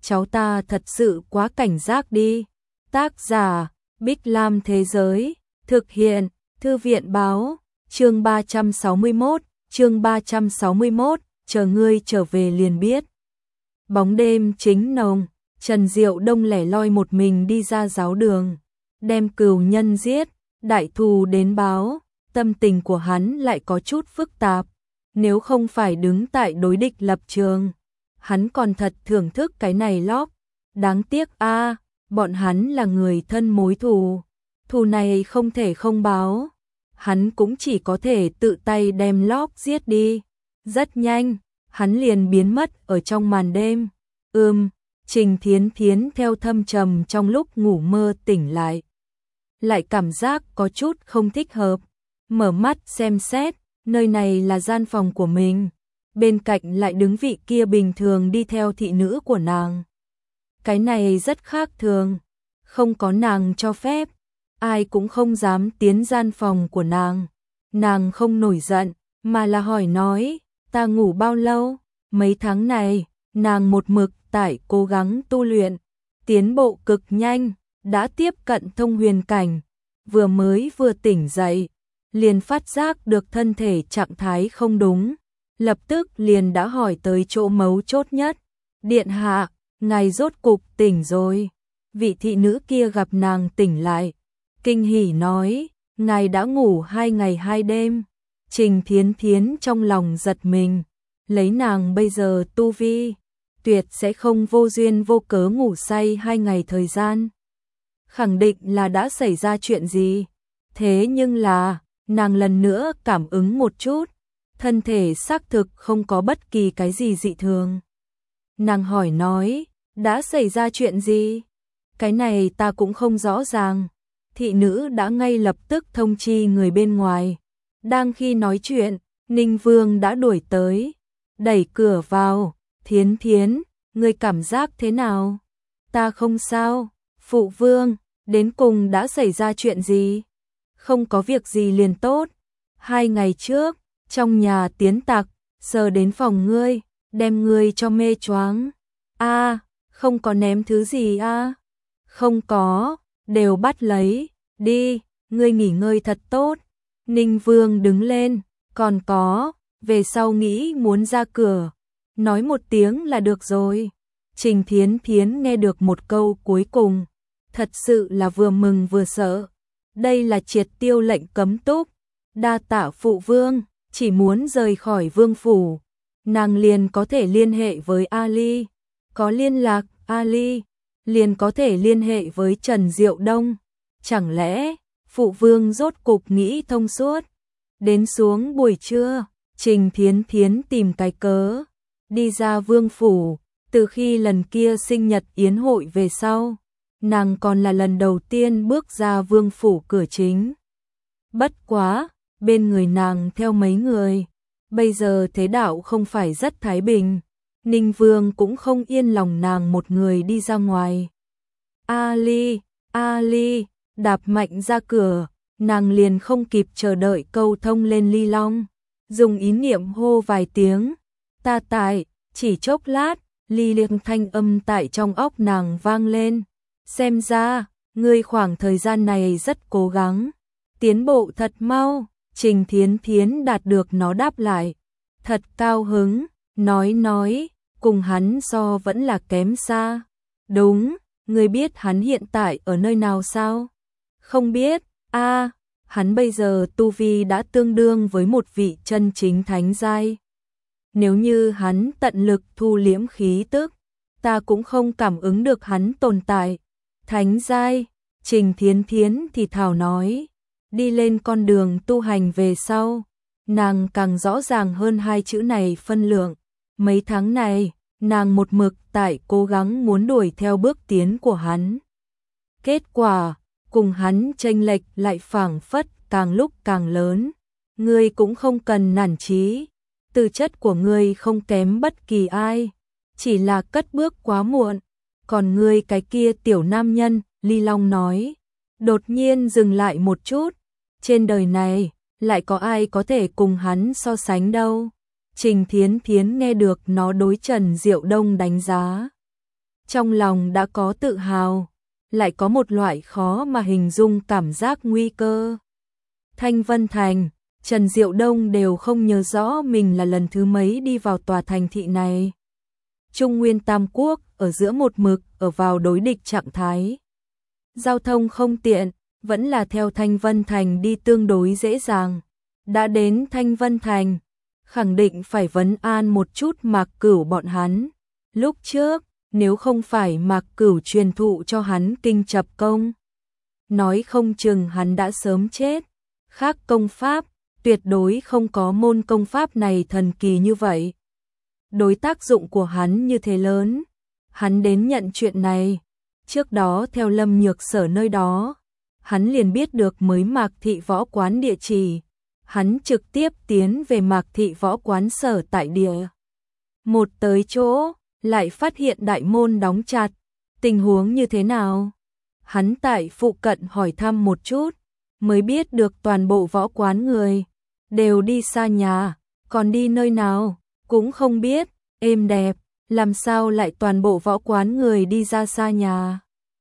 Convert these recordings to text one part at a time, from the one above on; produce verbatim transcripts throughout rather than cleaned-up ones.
cháu ta thật sự quá cảnh giác đi. Tác giả, Bích Lam Thế Giới, thực hiện, Thư viện Báo, chương ba trăm sáu mươi mốt, chương ba trăm sáu mươi mốt, chờ ngươi trở về liền biết. Bóng đêm chính nồng, Trần Diệu Đông lẻ loi một mình đi ra giáo đường, đem cừu nhân giết, đại thù đến báo, tâm tình của hắn lại có chút phức tạp. Nếu không phải đứng tại đối địch lập trường, hắn còn thật thưởng thức cái này lóc. Đáng tiếc a, bọn hắn là người thân mối thù, thù này không thể không báo. Hắn cũng chỉ có thể tự tay đem lóc giết đi. Rất nhanh, hắn liền biến mất ở trong màn đêm. Ừm, Trình Thiến Thiến theo thâm trầm trong lúc ngủ mơ tỉnh lại. Lại cảm giác có chút không thích hợp. Mở mắt xem xét, nơi này là gian phòng của mình. Bên cạnh lại đứng vị kia bình thường đi theo thị nữ của nàng. Cái này rất khác thường. Không có nàng cho phép, ai cũng không dám tiến gian phòng của nàng. Nàng không nổi giận, mà là hỏi nói, ta ngủ bao lâu? Mấy tháng này, nàng một mực tại cố gắng tu luyện, tiến bộ cực nhanh, đã tiếp cận thông huyền cảnh. Vừa mới vừa tỉnh dậy, liền phát giác được thân thể trạng thái không đúng. Lập tức liền đã hỏi tới chỗ mấu chốt nhất. Điện hạ, ngài rốt cục tỉnh rồi. Vị thị nữ kia gặp nàng tỉnh lại, kinh hỉ nói, ngài đã ngủ hai ngày hai đêm. Trình Thiến Thiến trong lòng giật mình, lấy nàng bây giờ tu vi, tuyệt sẽ không vô duyên vô cớ ngủ say hai ngày thời gian. Khẳng định là đã xảy ra chuyện gì. Thế nhưng là, nàng lần nữa cảm ứng một chút, thân thể xác thực không có bất kỳ cái gì dị thường. Nàng hỏi nói, đã xảy ra chuyện gì? Cái này ta cũng không rõ ràng. Thị nữ đã ngay lập tức thông chi người bên ngoài. Đang khi nói chuyện, Ninh Vương đã đuổi tới, đẩy cửa vào. Thiến Thiến, ngươi cảm giác thế nào? Ta không sao. Phụ vương, đến cùng đã xảy ra chuyện gì? Không có việc gì liền tốt. Hai ngày trước, trong nhà tiến tặc, sờ đến phòng ngươi, đem ngươi cho mê choáng. A, không có ném thứ gì a? À? Không có, đều bắt lấy. Đi, ngươi nghỉ ngơi thật tốt. Ninh Vương đứng lên, còn có, về sau nghĩ muốn ra cửa, nói một tiếng là được rồi. Trình Thiến Thiến nghe được một câu cuối cùng, thật sự là vừa mừng vừa sợ. Đây là triệt tiêu lệnh cấm túc. Đa tạ phụ vương, chỉ muốn rời khỏi vương phủ, nàng liền có thể liên hệ với Ali. Có liên lạc Ali, liền có thể liên hệ với Trần Diệu Đông. Chẳng lẽ, phụ vương rốt cục nghĩ thông suốt? Đến xuống buổi trưa, Trình Thiến Thiến tìm cái cớ, đi ra vương phủ. Từ khi lần kia sinh nhật yến hội về sau, nàng còn là lần đầu tiên bước ra vương phủ cửa chính. Bất quá, bên người nàng theo mấy người, bây giờ thế đạo không phải rất thái bình. Ninh Vương cũng không yên lòng nàng một người đi ra ngoài. Ali, Ali, đạp mạnh ra cửa, nàng liền không kịp chờ đợi câu thông lên Ly Long. Dùng ý niệm hô vài tiếng, ta tại, chỉ chốc lát, ly liệng thanh âm tại trong óc nàng vang lên. Xem ra, ngươi khoảng thời gian này rất cố gắng, tiến bộ thật mau. Trình Thiến Thiến đạt được nó đáp lại, thật cao hứng, nói nói, cùng hắn so vẫn là kém xa. Đúng, ngươi biết hắn hiện tại ở nơi nào sao? Không biết. A, hắn bây giờ tu vi đã tương đương với một vị chân chính thánh giai. Nếu như hắn tận lực thu liễm khí tức, ta cũng không cảm ứng được hắn tồn tại. Thánh giai, Trình Thiến Thiến thì thào nói, đi lên con đường tu hành về sau, nàng càng rõ ràng hơn hai chữ này phân lượng. Mấy tháng này, nàng một mực tại cố gắng muốn đuổi theo bước tiến của hắn. Kết quả, cùng hắn chênh lệch lại phảng phất càng lúc càng lớn. Ngươi cũng không cần nản chí, tư chất của ngươi không kém bất kỳ ai, chỉ là cất bước quá muộn. Còn ngươi cái kia tiểu nam nhân, Ly Long nói, đột nhiên dừng lại một chút, trên đời này, lại có ai có thể cùng hắn so sánh đâu. Trình Thiến Thiến nghe được nó đối Trần Diệu Đông đánh giá. trong lòng đã có tự hào, lại có một loại khó mà hình dung cảm giác nguy cơ. Thanh Vân Thành, Trần Diệu Đông đều không nhớ rõ mình là lần thứ mấy đi vào tòa thành thị này. Trung Nguyên Tam Quốc ở giữa một mực ở vào đối địch trạng thái. Giao thông không tiện, vẫn là theo Thanh Vân Thành đi tương đối dễ dàng. Đã đến Thanh Vân Thành, khẳng định phải vấn an một chút Mạc Cửu bọn hắn. Lúc trước, nếu không phải Mạc Cửu truyền thụ cho hắn kinh chập công, nói không chừng hắn đã sớm chết. Khác công pháp, tuyệt đối không có môn công pháp này thần kỳ như vậy. Đối tác dụng của hắn như thế lớn, hắn đến nhận chuyện này. Trước đó theo Lâm Nhược Sở nơi đó, hắn liền biết được mới Mạc Thị Võ Quán địa chỉ. Hắn trực tiếp tiến về Mạc Thị Võ Quán sở tại địa. Một tới chỗ, lại phát hiện đại môn đóng chặt. Tình huống như thế nào? Hắn tại phụ cận hỏi thăm một chút, mới biết được toàn bộ võ quán người đều đi xa nhà, còn đi nơi nào cũng không biết. Êm đẹp, làm sao lại toàn bộ võ quán người đi ra xa nhà?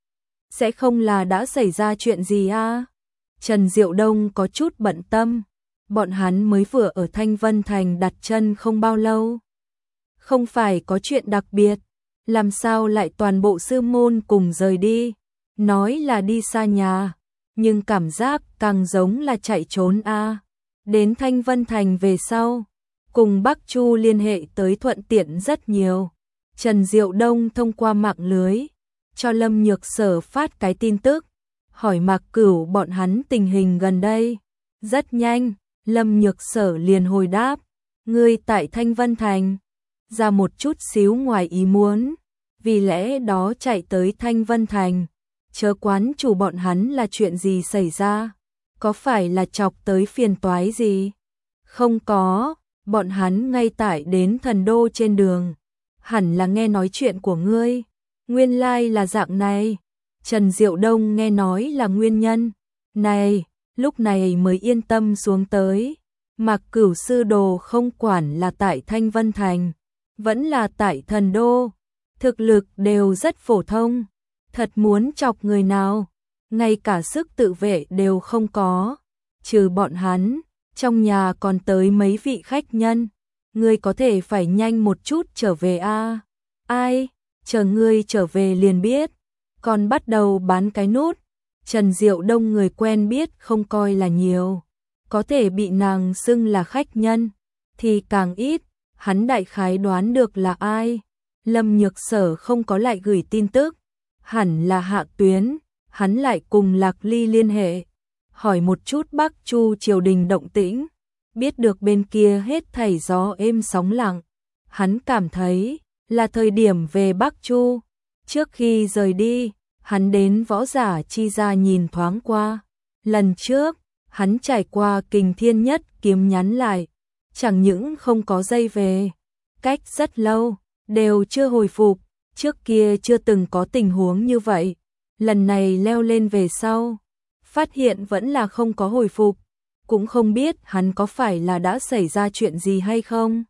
Sẽ không là đã xảy ra chuyện gì à? Trần Diệu Đông có chút bận tâm. Bọn hắn mới vừa ở Thanh Vân Thành đặt chân không bao lâu. Không phải có chuyện đặc biệt, làm sao lại toàn bộ sư môn cùng rời đi? Nói là đi xa nhà, nhưng cảm giác càng giống là chạy trốn a. À. Đến Thanh Vân Thành về sau, cùng Bắc Chu liên hệ tới thuận tiện rất nhiều. Trần Diệu Đông thông qua mạng lưới, cho Lâm Nhược Sở phát cái tin tức, hỏi Mạc Cửu bọn hắn tình hình gần đây. Rất nhanh, Lâm Nhược Sở liền hồi đáp, ngươi tại Thanh Vân Thành, ra một chút xíu ngoài ý muốn, vì lẽ đó chạy tới Thanh Vân Thành. Chớ quán chủ bọn hắn là chuyện gì xảy ra? Có phải là chọc tới phiền toái gì? Không có, bọn hắn ngay tại đến thần đô trên đường. Hẳn là nghe nói chuyện của ngươi. Nguyên lai là dạng này. Trần Diệu Đông nghe nói là nguyên nhân này, lúc này mới yên tâm xuống tới. Mạc Cửu sư đồ không quản là tại Thanh Vân Thành, vẫn là tại thần đô, thực lực đều rất phổ thông. Thật muốn chọc người nào, ngay cả sức tự vệ đều không có. Trừ bọn hắn, trong nhà còn tới mấy vị khách nhân. Ngươi có thể phải nhanh một chút trở về a. À? Ai, chờ ngươi trở về liền biết. Còn bắt đầu bán cái nút. Trần Diệu Đông người quen biết không coi là nhiều, có thể bị nàng xưng là khách nhân thì càng ít. Hắn đại khái đoán được là ai. Lâm Nhược Sở không có lại gửi tin tức, hẳn là Hạ Tuyến. Hắn lại cùng Lạc Ly liên hệ, hỏi một chút Bắc Chu triều đình động tĩnh, biết được bên kia hết thảy gió êm sóng lặng. Hắn cảm thấy là thời điểm về Bắc Chu. Trước khi rời đi, hắn đến Võ Giả Chi gia nhìn thoáng qua. Lần trước, hắn trải qua Kình Thiên Nhất kiếm nhắn lại, chẳng những không có dây về, cách rất lâu, đều chưa hồi phục. Trước kia chưa từng có tình huống như vậy. Lần này leo lên về sau, phát hiện vẫn là không có hồi phục. Cũng không biết hắn có phải là đã xảy ra chuyện gì hay không.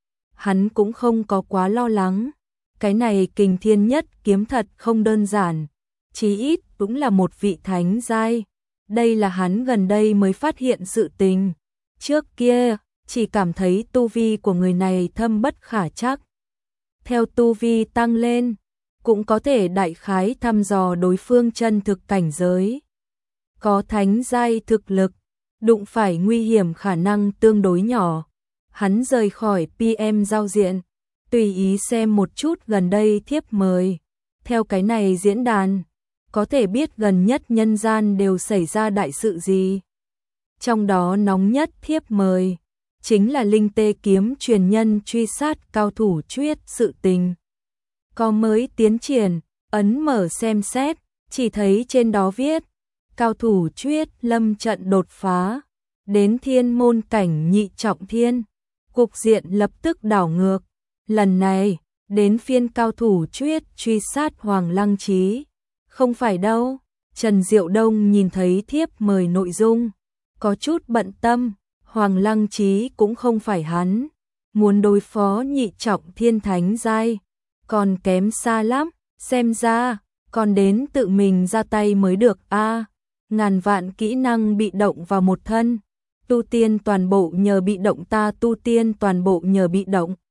Hắn cũng không có quá lo lắng. Cái này Kình Thiên Nhất kiếm thật không đơn giản. Chí ít cũng là một vị thánh giai. Đây là hắn gần đây mới phát hiện sự tình. Trước kia, chỉ cảm thấy tu vi của người này thâm bất khả trắc. Theo tu vi tăng lên, cũng có thể đại khái thăm dò đối phương chân thực cảnh giới. Có thánh giai thực lực, đụng phải nguy hiểm khả năng tương đối nhỏ. Hắn rời khỏi pê em giao diện, tùy ý xem một chút gần đây thiếp mời. Theo cái này diễn đàn, có thể biết gần nhất nhân gian đều xảy ra đại sự gì. Trong đó nóng nhất thiếp mời chính là Linh Tê kiếm truyền nhân truy sát cao thủ Chuyết sự tình. Có mới tiến triển, ấn mở xem xét, chỉ thấy trên đó viết, cao thủ Chuyết lâm trận đột phá, đến thiên môn cảnh nhị trọng thiên, cục diện lập tức đảo ngược. Lần này, đến phiên cao thủ Chuyết truy sát Hoàng Lăng Chí. Không phải đâu, Trần Diệu Đông nhìn thấy thiếp mời nội dung, có chút bận tâm. Hoàng Lăng Chí cũng không phải hắn, muốn đối phó nhị trọng thiên thánh giai, còn kém xa lắm. Xem ra, còn đến tự mình ra tay mới được a. Ngàn vạn kỹ năng bị động vào một thân, tu tiên toàn bộ nhờ bị động ta tu tiên toàn bộ nhờ bị động.